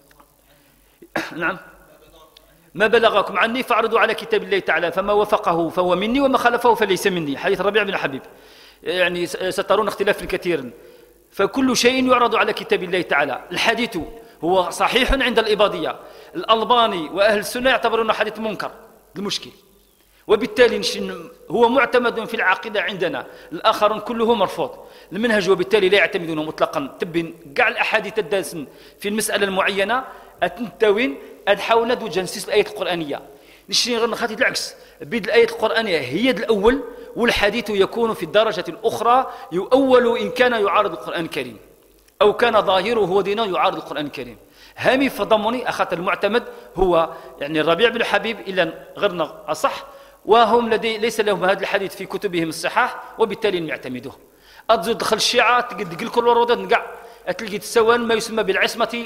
نعم ما بلغكم عني فاعرضوا على كتاب الله تعالى فما وفقه فهو مني وما خالفه فليس مني، حديث ربيع بن حبيب. يعني سترون اختلاف كثير، فكل شيء يعرض على كتاب الله تعالى. الحديث هو صحيح عند الإباضية، الألباني وأهل السنة يعتبرون حديث منكر المشكل، وبالتالي هو معتمد في العقيدة عندنا، الآخرون كله مرفوض المنهج، وبالتالي لا يعتمدونه مطلقا. تبين كاع الأحاديث الداسن في المسألة المعينة أتنتوين أدحاول ندو جنسيس الآية القرآنية نشري غير نخاتي العكس بيد الآية القرآنية هي الأول، والحديث يكون في الدرجة الأخرى يؤول إن كان يعارض القرآن الكريم أو كان ظاهره هو دينه يعارض القرآن الكريم. هامي فضمني أخذت المعتمد هو يعني الربيع بن حبيب إلا غيرنا أصح، وهم لدي ليس لهم هذا الحديث في كتبهم الصحاح، وبالتالي يعتمدوه. أتزو دخل الشيعة تقول كل ورودات نقع أتلقي تسوان ما يسمى بالعصمة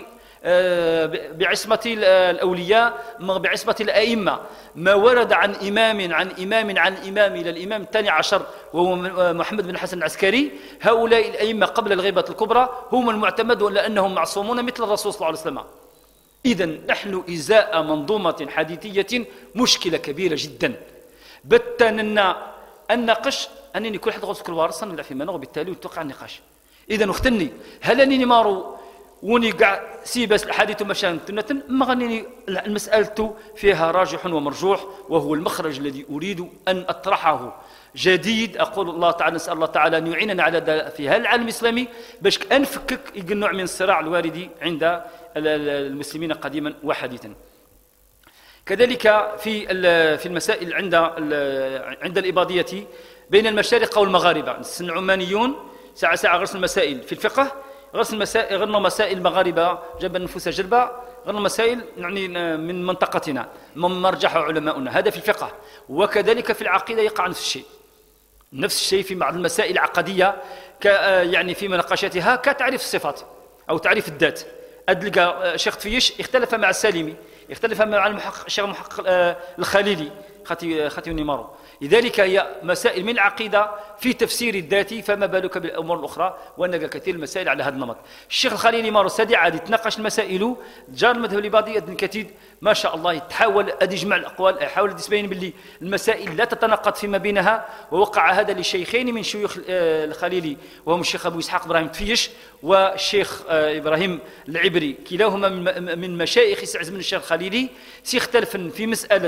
بعصمة الأولياء بعصمة الأئمة، ما ورد عن إمام عن إمام عن إمام إلى الإمام الثاني عشر وهو محمد بن حسن العسكري. هؤلاء الأئمة قبل الغيبة الكبرى هم المعتمد ولا أنهم معصومون مثل الرسول صلى الله عليه وسلم. إذن نحن إزاء منظومة حديثية مشكلة كبيرة جدا. بتننا النقش أنني كل حد غوص كل وارصا ولا في منه، وبالتالي يتوقع النقاش. إذن اختني هل أنني مارو وني قاع سيبس الحديث مشان تنتن ما غنيني المسألة فيها راجح ومرجوح، وهو المخرج الذي أريد أن أطرحه جديد. أقول الله تعالى نسأل الله تعالى أن يعيننا على في هذا العالم الإسلامي باش أنفكك يجي نوع من الصراع الوارد عند المسلمين قديما وحديثا. كذلك في في المسائل عند عند الإباضية بين المشارقة والمغاربة، العمانيون ساعة ساعة غرس المسائل في الفقه، غرس المسائل غرنا مسائل المغاربة جنب النفوس جلبة، غرنا مسائل يعني من منطقتنا مما رجحه علماؤنا، هذا في الفقه. وكذلك في العقيدة يقع نفس الشيء نفس الشيء في بعض المسائل العقدية يعني في مناقشتها كتعريف الصفات أو تعريف الذات. أدلقى شيخ تفيش اختلف مع السالمي، اختلف مع المحقق الشيخ المحقق الخليلي خاتي خاتي نيمارو. لذلك هي مسائل من العقيدة في تفسير الذات، فما بالك بالأمور الأخرى، وأنك كثير المسائل على هذا النمط. الشيخ الخليلي مارو سادي عادي تناقش المسائل جار المذهب الإباضي ابن كثير ما شاء الله يتحاول أن يجمع الأقوال، يحاول يبين باللي المسائل لا تتناقض فيما بينها. ووقع هذا لشيخين من شيوخ الخليلي وهم الشيخ أبو إسحاق إبراهيم تفيش والشيخ إبراهيم العبري، كلاهما من مشايخ يستعز من الشيخ الخليلي، سيختلف في مسألة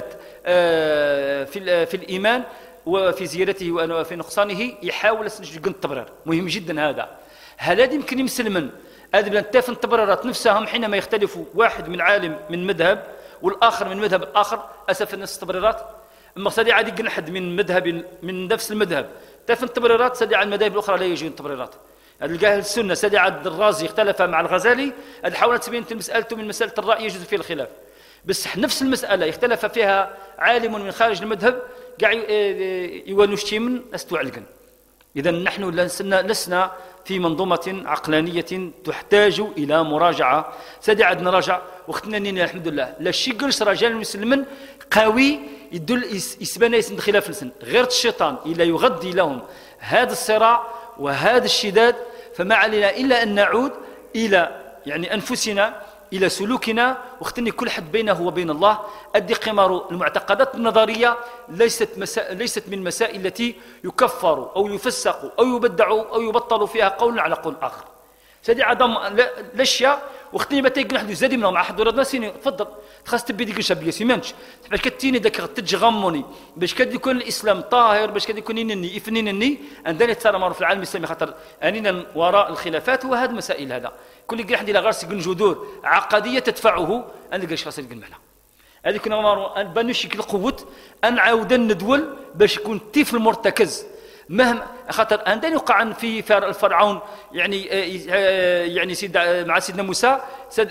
في في الإيمان وفي زيارته وفي نقصانه، يحاول يسجل التبرير. مهم جدا هذا. هل هذا يمكن يمسلمن هذه التاف التبريرات نفسهم حينما يختلف واحد من عالم من مذهب والآخر من مذهب آخر أسف نفس التبريرات؟ المقصد عادي يقول أحد من مذهب من نفس المذهب تاف التبريرات سدي على المذاهب الأخرى لا يجون التبريرات. الجاهل السنة سدي عبد الرازي اختلف مع الغزالي، حاول تبين المسألة من مسألة الرأي يجوز فيها الخلاف، بس نفس المسألة يختلف فيها عالم من خارج المذهب قاع يونشتي من استوعلقن. إذا نحن لسنا في منظومة عقلانية تحتاج إلى مراجعة. سادي عاد نراجع وقتنا الحمد لله لا شي قرش رجال المسلمين قوي يدل يسبنا يسند خلاف لسن غير الشيطان إلا يغذي لهم هذا الصراع وهذا الشداد. فما علينا إلا أن نعود إلى يعني أنفسنا إلى سلوكنا، واختني كل حد بينه وبين الله. أدي قمار المعتقدات النظرية ليست مسا... ليست من المسائل التي يكفر أو يفسق أو يبدع أو يبطل فيها قول على قول آخر. سيدي عدم الأشياء وقت اللي باتي يقول واحد زادي منهم مع حد ولد ناسيني تفضل خاص تبي ديك الشاب يسيمانش باش كتيني داك تجغموني باش كد يكون الاسلام طاهر باش كد يكون ينني يفنينني عندنا ترى في العالم الاسلامي خاطر اننا وراء الخلافات وهذه المسائل هذا كل اللي واحد الى غارس يقول جذور عقديه تدفعه انا قاش خاص يقول معنا هذه كنا مارو بانوش يكل قوه ان عاودا ندول باش يكون طفل مرتكز مهما خاطر عندنا يوقع في فرعون يعني يعني سيد مع سيدنا موسى سيد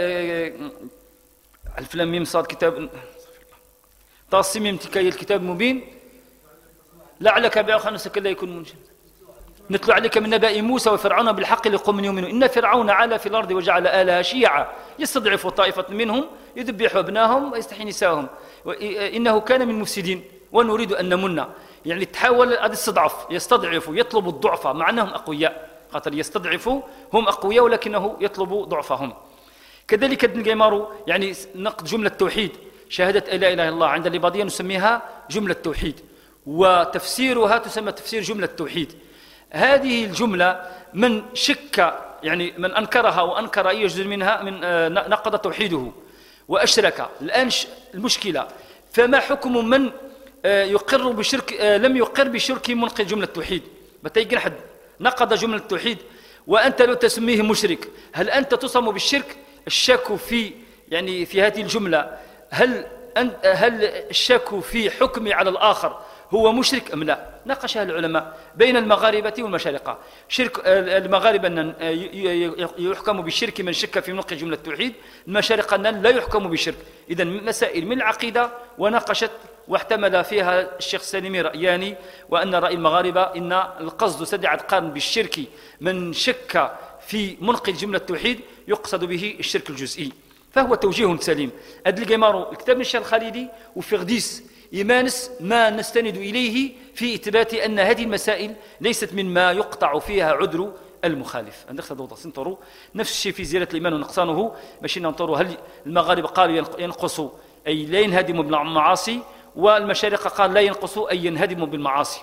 الفلام ميم صاد كتاب طاسم ميم تكاي الكتاب المبين لعلك بأخنسك لا يكون منجم نتلو عليك من نبأ موسى وفرعون بالحق لقوم يؤمنون إن فرعون علا في الأرض وجعل آلها شيعا يستضعف طائفة منهم يذبح أبناهم ويستحيي نساءهم إنه كان من المفسدين ونريد أن نمنا يعني تحاول أن يستضعف يستضعف يطلب الضعف مع أنهم أقوياء خاطر يستضعفوا هم أقوياء ولكنه يطلب ضعفهم كذلك الجيمارو يعني نقد جملة توحيد شهادة لا إله إلا الله عند الإباضية نسميها جملة توحيد وتفسيرها تسمى تفسير جملة توحيد هذه الجملة من شك يعني من أنكرها وأنكر أي جزء منها من نقض توحيده وأشرك الآن المشكلة فما حكم من يقر بشرك لم يقر بشرك منقذ جملة التوحيد بتيجي حد نقض جملة التوحيد وأنت لو تسميه مشرك هل أنت تصم بالشرك الشك في يعني في هذه الجملة هل أنت هل الشك في حكم على الآخر هو مشرك أم لا ناقشها العلماء بين المغاربة والمشارقة شرك المغاربة أن يحكم بالشرك من شك في منقذ جملة التوحيد المشارقة أن لا يحكم بالشرك إذا مسائل من العقيدة وناقشت واحتمل فيها الشيخ السالمي رأيان وأن رأي المغاربة إن القصد سدع القرن بالشرك من شك في منقذ جملة التوحيد يقصد به الشرك الجزئي فهو توجيه سليم أدل جمارو الكتاب الشيخ الخليلي وفي غديس إيمانس ما نستند إليه في إثبات أن هذه المسائل ليست من ما يقطع فيها عذر المخالف نفس الشيء في زيادة الإيمان ونقصانه ماشي ننطروا هل المغاربة قالوا ينقصوا أي لا ينهدموا بالمعاصي والمشارقة قال لا ينقصوا أي ينهدموا بالمعاصي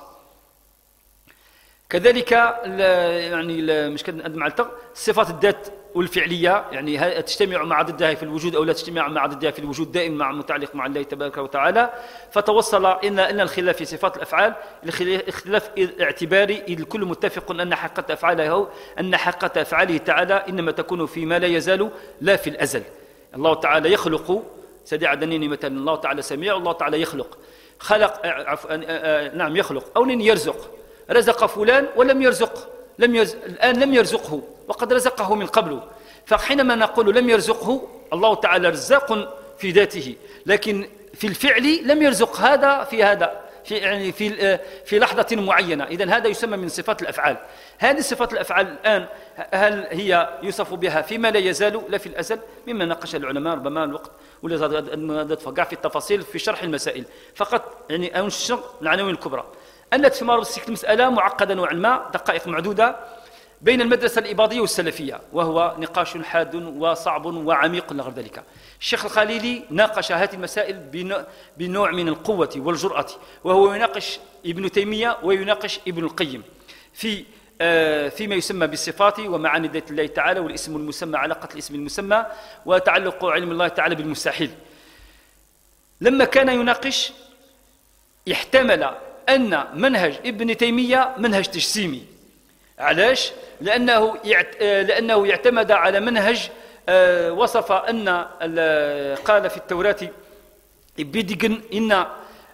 كذلك يعني مش كنقدم على صفات الذات والفعلية يعني تجتمع مع ضدها في الوجود أو لا تجتمع مع ضدها في الوجود دائما مع متعلق مع الله تبارك وتعالى فتوصل إن أن الخلاف في صفات الأفعال اختلاف اعتباري إذ الكل متفق أن حقيقة أفعاله أن حقيقة أفعاله تعالى إنما تكون فيما لا يزال لا في الأزل الله تعالى يخلق سيدي عدنيني مثلا الله تعالى سميع الله تعالى يخلق خلق عفوا نعم يخلق أو يرزق رزق فلان ولم يرزق لم يرزق الآن لم يرزقه وقد رزقه من قبل فحينما نقول لم يرزقه الله تعالى رزاق في ذاته لكن في الفعل لم يرزق هذا في هذا في يعني في في لحظة معينة إذن هذا يسمى من صفات الأفعال هذه صفات الأفعال الآن هل هي يوصف بها فيما لا يزال لا في الأزل مما ناقش العلماء ربما الوقت ولا نتفقع في التفاصيل في شرح المسائل فقط يعني أنشر العناوين الكبرى أن تمارس السكت مسألة معقدة نوعا ما دقائق معدودة بين المدرسة الإباضية والسلفية وهو نقاش حاد وصعب وعميق لغير ذلك الشيخ الخليلي ناقش هذه المسائل بنوع من القوة والجرأة وهو يناقش ابن تيمية ويناقش ابن القيم في فيما يسمى بالصفات ومعاني ذات الله تعالى والاسم المسمى علاقة الاسم المسمى وتعلق علم الله تعالى بالمستحيل لما كان يناقش احتمل أن منهج ابن تيمية منهج تجسيمي علاش؟ لأنه لأنه يعتمد على منهج وصف أن قال في التوراة بدقن إن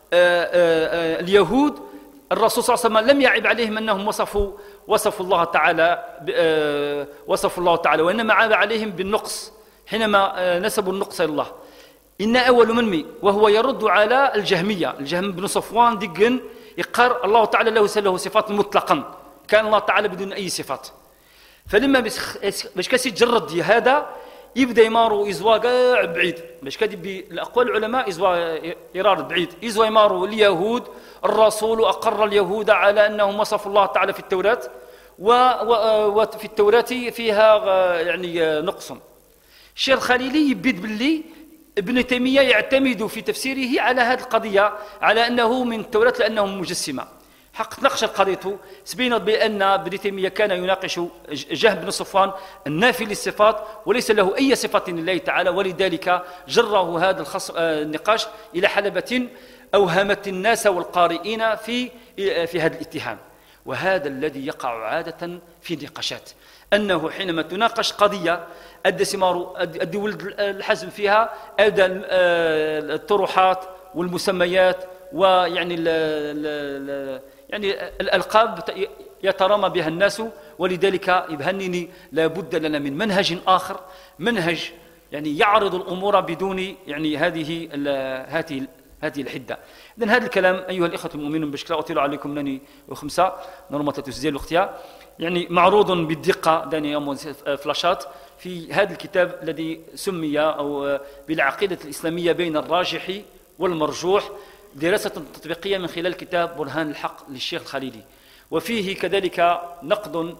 اليهود الرسول صلى الله عليه وسلم لم يعب عليهم أنهم وصفوا وصفوا الله تعالى وصفوا الله تعالى وإنما عاب عليهم بالنقص حينما نسبوا النقص إلى الله إن أول منمي وهو يرد على الجهمية الجهم بن صفوان دقن يقر الله تعالى له له صفات مطلقا كان الله تعالى بدون أي صفات فلما باش كاسي تجرد هذا يبدا يمارو إزوا قاع بعيد باش كادب الأقوال العلماء إزوا إراد بعيد إزوا يمارو اليهود الرسول أقر اليهود على أنهم وصفوا الله تعالى في التوراة وفي التوراة فيها يعني نقص الشيخ الخليلي يبيد باللي ابن تيمية يعتمد في تفسيره على هذه القضية على أنه من التوراة لأنه مجسمة حق تناقش القضية سبينا بأن ابن تيمية كان يناقش جهم بن صفوان النافي للصفات وليس له أي صفة لله تعالى، ولذلك جره هذا النقاش إلى حلبة أوهمت الناس والقارئين في في هذا الاتهام. وهذا الذي يقع عادة في النقاشات، أنه حينما تناقش قضية أدى ثمار أدى ولد الحزم فيها أدى الطروحات والمسميات ويعني ال ال يعني الألقاب يترامى بها الناس. ولذلك يبهنني لابد لنا من منهج آخر، منهج يعني يعرض الأمور بدون يعني هذه هذه هذه الحدة. إذن هذا الكلام أيها الإخوة المؤمنون باش لا أطيل عليكم لاني وخمسة نورمال تسجيل الاختيار يعني معروض بالدقة داني يوم فلاشات في هذا الكتاب الذي سمي أو بالعقيدة الإسلامية بين الراجح والمرجوح، دراسة تطبيقية من خلال كتاب برهان الحق للشيخ الخليلي. وفيه كذلك نقد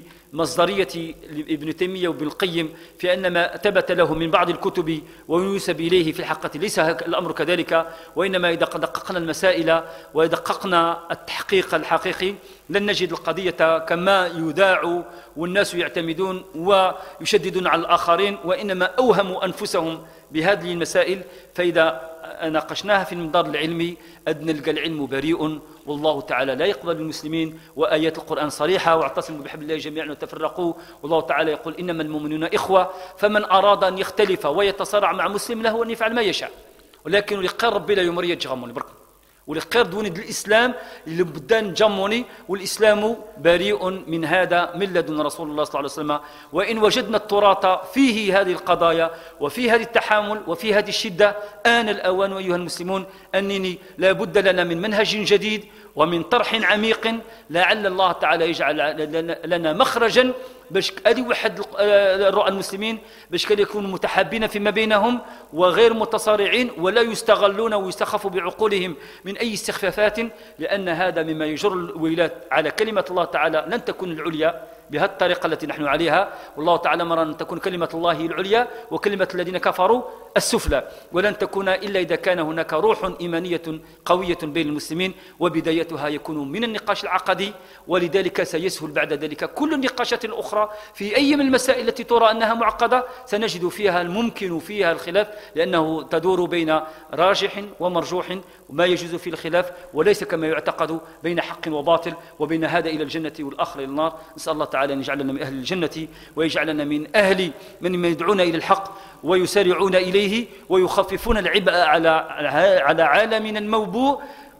لمصدرية ابن تيمية وابن القيم في أن ما ثبت له من بعض الكتب وينسب إليه في الحقيقة ليس الأمر كذلك، وإنما إذا دققنا المسائل ودققنا التحقيق الحقيقي لن نجد القضية كما يذاع والناس يعتمدون ويشددون على الآخرين، وإنما أوهموا أنفسهم بهذه المسائل. فإذا ناقشناها في المنظار العلمي أن نلقى العلم بريء والله تعالى لا يقبل المسلمين، وآيات القرآن صريحة واعتصموا بحبل الله جميعا وتفرقوا، والله تعالى يقول إنما المؤمنون إخوة، فمن أراد أن يختلف ويتصارع مع مسلم له أن يفعل ما يشاء، ولكن لقى ربي لا يمر يتجغموني برك ولقى دون الإسلام اللي بدان جموني، والإسلام بريء من هذا من لدن رسول الله صلى الله عليه وسلم. وإن وجدنا التراث فيه هذه القضايا وفي هذه التحامل وفي هذه الشدة، آن الأوان أيها المسلمون أنني لا بد لنا من منهج جديد ومن طرح عميق لعل الله تعالى يجعل لنا مخرجا باش ادي واحد الرؤى المسلمين باش كانوا يكونوا متحابين فيما بينهم وغير متصارعين ولا يستغلون ويستخفوا بعقولهم من اي استخفافات، لان هذا مما يجر الويلات على كلمه الله تعالى لن تكون العليا بهذه الطريقة التي نحن عليها، والله تعالى أمر أن تكون كلمة الله العليا وكلمة الذين كفروا السفلى، ولن تكون إلا إذا كان هناك روح إيمانية قوية بين المسلمين، وبدايتها يكون من النقاش العقدي، ولذلك سيسهل بعد ذلك كل النقاشات الأخرى في أي من المسائل التي ترى أنها معقدة سنجد فيها الممكن فيها الخلاف، لأنه تدور بين راجح ومرجوح وما يجوز في الخلاف، وليس كما يعتقد بين حق وباطل وبين هذا إلى الجنة والآخر إلى النار. نسأل الله تعالى أن يجعلنا من أهل الجنة ويجعلنا من أهل من يدعون إلى الحق ويسارعون إليه ويخففون العبء على على عالمنا الموبوء،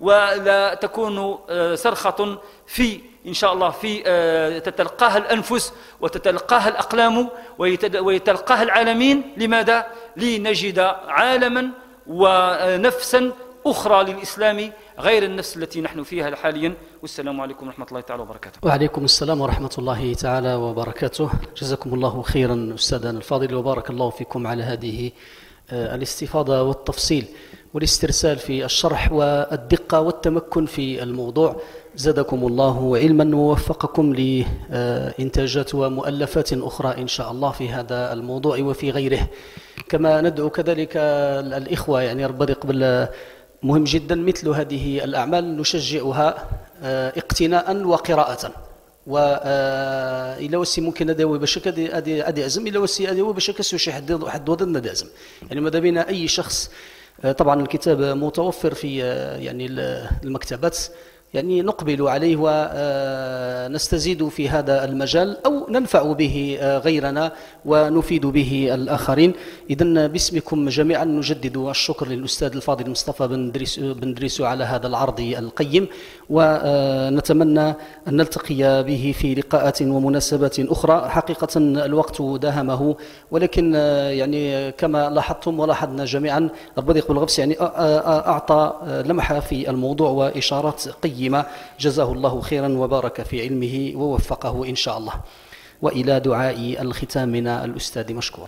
ولا تكون صرخة في إن شاء الله في تتلقاها الأنفس وتتلقاها الأقلام ويتلقاها العالمين. لماذا؟ لنجد عالما ونفسا أخرى للإسلام غير النفس التي نحن فيها حاليا. والسلام عليكم ورحمة الله تعالى وبركاته. وعليكم السلام ورحمة الله تعالى وبركاته. جزاكم الله خيرا أستاذنا الفاضل، وبارك الله فيكم على هذه الاستفاضة والتفصيل والاسترسال في الشرح والدقة والتمكن في الموضوع. زادكم الله علما ووفقكم لإنتاجات ومؤلفات أخرى إن شاء الله في هذا الموضوع وفي غيره. كما ندعو كذلك الإخوة يعني ربنا يقبل، مهم جدا مثل هذه الأعمال نشجعها اقتناء وقراءة، وإلا وسي ممكن نداوي بشكل أدي أدي أزم إلا وسي أداوي بشكل سوشي حد حد وضعنا دازم يعني ماذا بين أي شخص. طبعا الكتاب متوفر في يعني المكتبات، يعني نقبل عليه ونستزيد في هذا المجال أو ننفع به غيرنا ونفيد به الآخرين. إذن باسمكم جميعا نجدد الشكر للأستاذ الفاضل مصطفى بن دريس على هذا العرض القيم، ونتمنى أن نلتقي به في لقاءات ومناسبات أخرى. حقيقة الوقت داهمه، ولكن يعني كما لاحظتم ولاحظنا جميعا ربنا يقبل غبس يعني أعطى لمحة في الموضوع وإشارات قيمة، جزاه الله خيرا وبارك في علمه ووفقه إن شاء الله. وإلى دعاء الختام من الأستاذ مشكورا.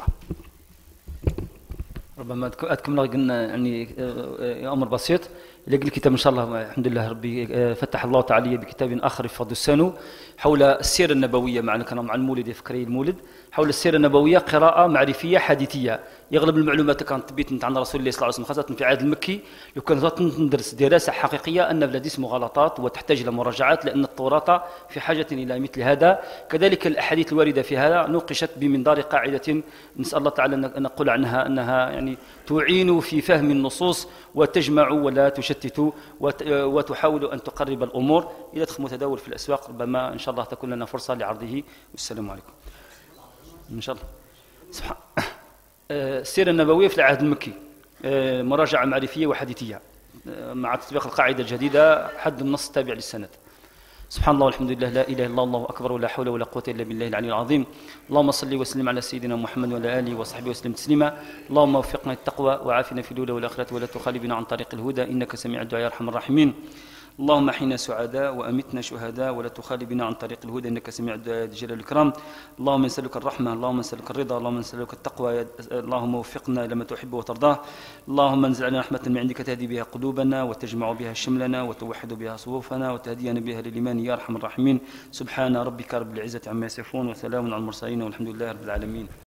ربما أتكم قلنا يعني أمر بسيط لقل الكتاب إن شاء الله الحمد لله ربي فتح الله تعالى بكتاب آخر يفضل السنو حول السيرة النبوية، معنا كان مع المولد فكري المولد حول السيرة النبوية، قراءة معرفية حديثية يغلب المعلومات كانت تبيت عن رسول الله صلى الله عليه وسلم خاصة في العهد المكي. لو كانت ندرس دراسة حقيقية أن بلادي اسمه غلطات وتحتاج إلى مراجعات، لأن التوراة في حاجة إلى مثل هذا. كذلك الأحاديث الواردة في هذا نوقشت بمنظار قاعدة نسأل الله تعالى أن نقول عنها أنها يعني تعين في فهم النصوص وتجمع ولا تشتت وتحاول أن تقرب الأمور إلى دخل متداول في الأسواق. ربما إن شاء الله تكون لنا فرصة لعرضه. والسلام عليكم إن شاء الله. سبحان السيرة النبوية في العهد المكي مراجعة معرفية وحديثية مع تطبيق القاعدة الجديدة حد النص التابع للسند. سبحان الله والحمد لله لا إله إلا الله الله أكبر ولا حول ولا قوة إلا بالله العلي العظيم. اللهم صل وسلم على سيدنا محمد وعلى آله وصحبه وسلم تسليما. اللهم وفقنا التقوى وعافنا في الأولى والآخرة ولا تخالفنا عن طريق الهدى إنك سميع الدعاء يا أرحم الراحمين. اللهم احينا سعداء وأمتنا شهداء ولا تخالفنا عن طريق الهدى إنك سميع الدعاء جل الإكرام. اللهم نسألك الرحمة، اللهم نسألك الرضا، اللهم نسألك التقوى، اللهم وفقنا لما تحب وترضاه. اللهم انزل علينا رحمة من عندك تهدي بها قلوبنا وتجمع بها شملنا وتوحد بها صفوفنا وتهدينا بها للإيمان يا أرحم الراحمين. سبحان ربك رب العزة عما يصفون وسلام على المرسلين والحمد لله رب العالمين.